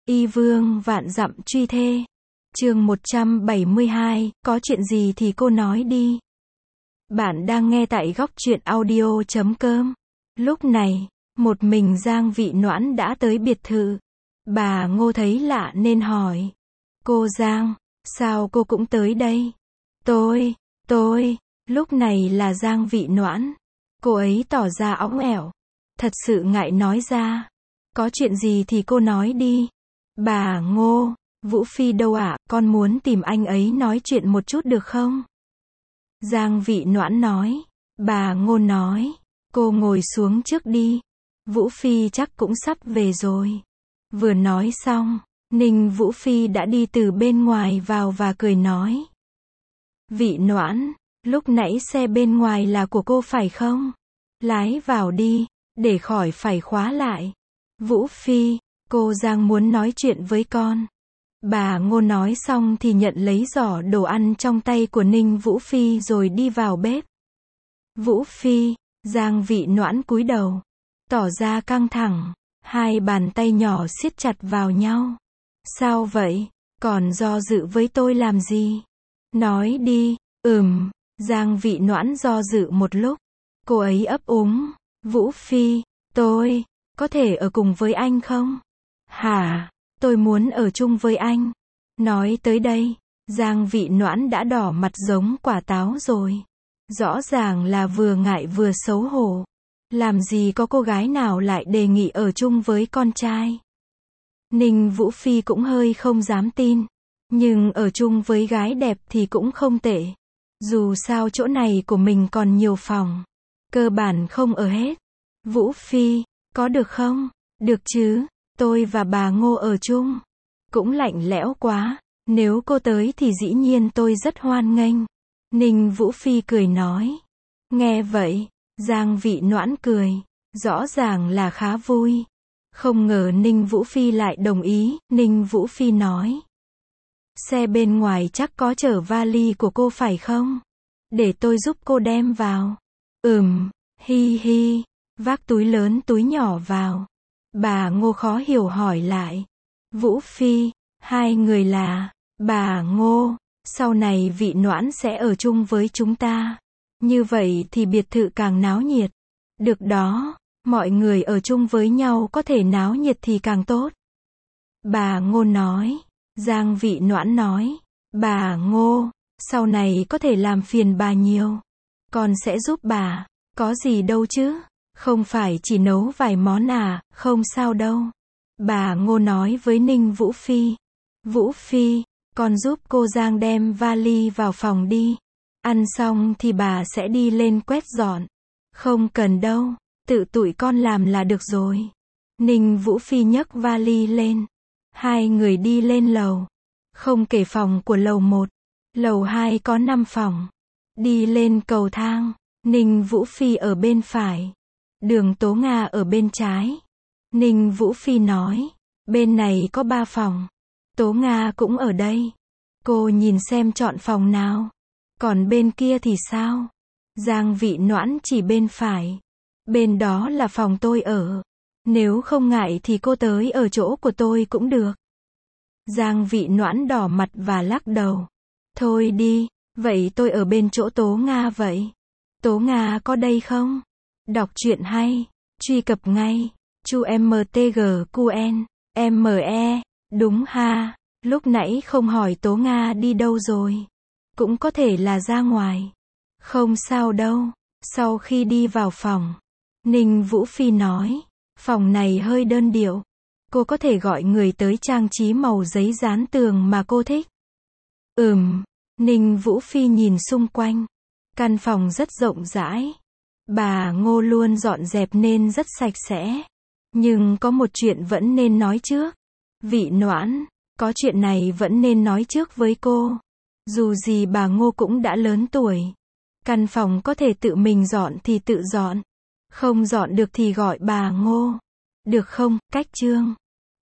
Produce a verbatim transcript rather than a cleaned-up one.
Y vương vạn dặm truy thê. Chương một trăm bảy mươi hai, có chuyện gì thì cô nói đi. Bạn đang nghe tại góc truyện audio chấm com. Lúc này, một mình Giang Vị Noãn đã tới biệt thự. Bà Ngô thấy lạ nên hỏi. Cô Giang, sao cô cũng tới đây? Tôi, tôi, lúc này là Giang Vị Noãn. Cô ấy tỏ ra õng ẻo. Thật sự ngại nói ra. Có chuyện gì thì cô nói đi. Bà Ngô, Vũ Phi đâu ạ, con muốn tìm anh ấy nói chuyện một chút được không? Giang Vị Noãn nói. Bà Ngô nói. Cô ngồi xuống trước đi. Vũ Phi chắc cũng sắp về rồi. Vừa nói xong, Ninh Vũ Phi đã đi từ bên ngoài vào và cười nói. Vị Noãn, lúc nãy xe bên ngoài là của cô phải không? Lái vào đi, để khỏi phải khóa lại. Vũ Phi, cô Giang muốn nói chuyện với con. Bà Ngô nói xong thì nhận lấy giỏ đồ ăn trong tay của Ninh Vũ Phi rồi đi vào bếp. Vũ Phi, Giang Vị Noãn cúi đầu, tỏ ra căng thẳng, hai bàn tay nhỏ siết chặt vào nhau. Sao vậy, còn do dự với tôi làm gì? Nói đi. Ừm, Giang Vị Noãn do dự một lúc. Cô ấy ấp úng. Vũ Phi, tôi, có thể ở cùng với anh không? Hả, tôi muốn ở chung với anh. Nói tới đây, Giang Vị Noãn đã đỏ mặt giống quả táo rồi. Rõ ràng là vừa ngại vừa xấu hổ. Làm gì có cô gái nào lại đề nghị ở chung với con trai. Ninh Vũ Phi cũng hơi không dám tin. Nhưng ở chung với gái đẹp thì cũng không tệ. Dù sao chỗ này của mình còn nhiều phòng. Cơ bản không ở hết. Vũ Phi, có được không? Được chứ, tôi và bà Ngô ở chung. Cũng lạnh lẽo quá. Nếu cô tới thì dĩ nhiên tôi rất hoan nghênh. Ninh Vũ Phi cười nói. Nghe vậy, Giang Vị Noãn cười. Rõ ràng là khá vui. Không ngờ Ninh Vũ Phi lại đồng ý. Ninh Vũ Phi nói. Xe bên ngoài chắc có chở vali của cô phải không? Để tôi giúp cô đem vào. Ừm, hi hi. Vác túi lớn túi nhỏ vào. Bà Ngô khó hiểu hỏi lại. Vũ Phi, hai người là, bà Ngô, sau này Vị Noãn sẽ ở chung với chúng ta. Như vậy thì biệt thự càng náo nhiệt. Được đó, mọi người ở chung với nhau có thể náo nhiệt thì càng tốt. Bà Ngô nói. Giang Vị Noãn nói. Bà Ngô, sau này có thể làm phiền bà nhiều. Con sẽ giúp bà, có gì đâu chứ. Không phải chỉ nấu vài món à, không sao đâu. Bà Ngô nói với Ninh Vũ Phi. Vũ Phi, con giúp cô Giang đem vali vào phòng đi. Ăn xong thì bà sẽ đi lên quét dọn. Không cần đâu, tự tụi con làm là được rồi. Ninh Vũ Phi nhấc vali lên. Hai người đi lên lầu. Không kể phòng của lầu một. Lầu hai có năm phòng. Đi lên cầu thang. Ninh Vũ Phi ở bên phải. Đường Tố Nga ở bên trái. Ninh Vũ Phi nói. Bên này có ba phòng. Tố Nga cũng ở đây. Cô nhìn xem chọn phòng nào. Còn bên kia thì sao? Giang Vị Noãn chỉ bên phải. Bên đó là phòng tôi ở. Nếu không ngại thì cô tới ở chỗ của tôi cũng được. Giang Vị Noãn đỏ mặt và lắc đầu. Thôi đi, vậy tôi ở bên chỗ Tố Nga vậy. Tố Nga có đây không? Đọc truyện hay, truy cập ngay, chu em tê giê quy en, em e, đúng ha, lúc nãy không hỏi Tố Nga đi đâu rồi. Cũng có thể là ra ngoài. Không sao đâu. Sau khi đi vào phòng, Ninh Vũ Phi nói, phòng này hơi đơn điệu. Cô có thể gọi người tới trang trí màu giấy dán tường mà cô thích. Ừm, Ninh Vũ Phi nhìn xung quanh. Căn phòng rất rộng rãi. Bà Ngô luôn dọn dẹp nên rất sạch sẽ. Nhưng có một chuyện vẫn nên nói trước. Vị Noãn, có chuyện này vẫn nên nói trước với cô. Dù gì bà Ngô cũng đã lớn tuổi. Căn phòng có thể tự mình dọn thì tự dọn. Không dọn được thì gọi bà Ngô. Được không, cách chương.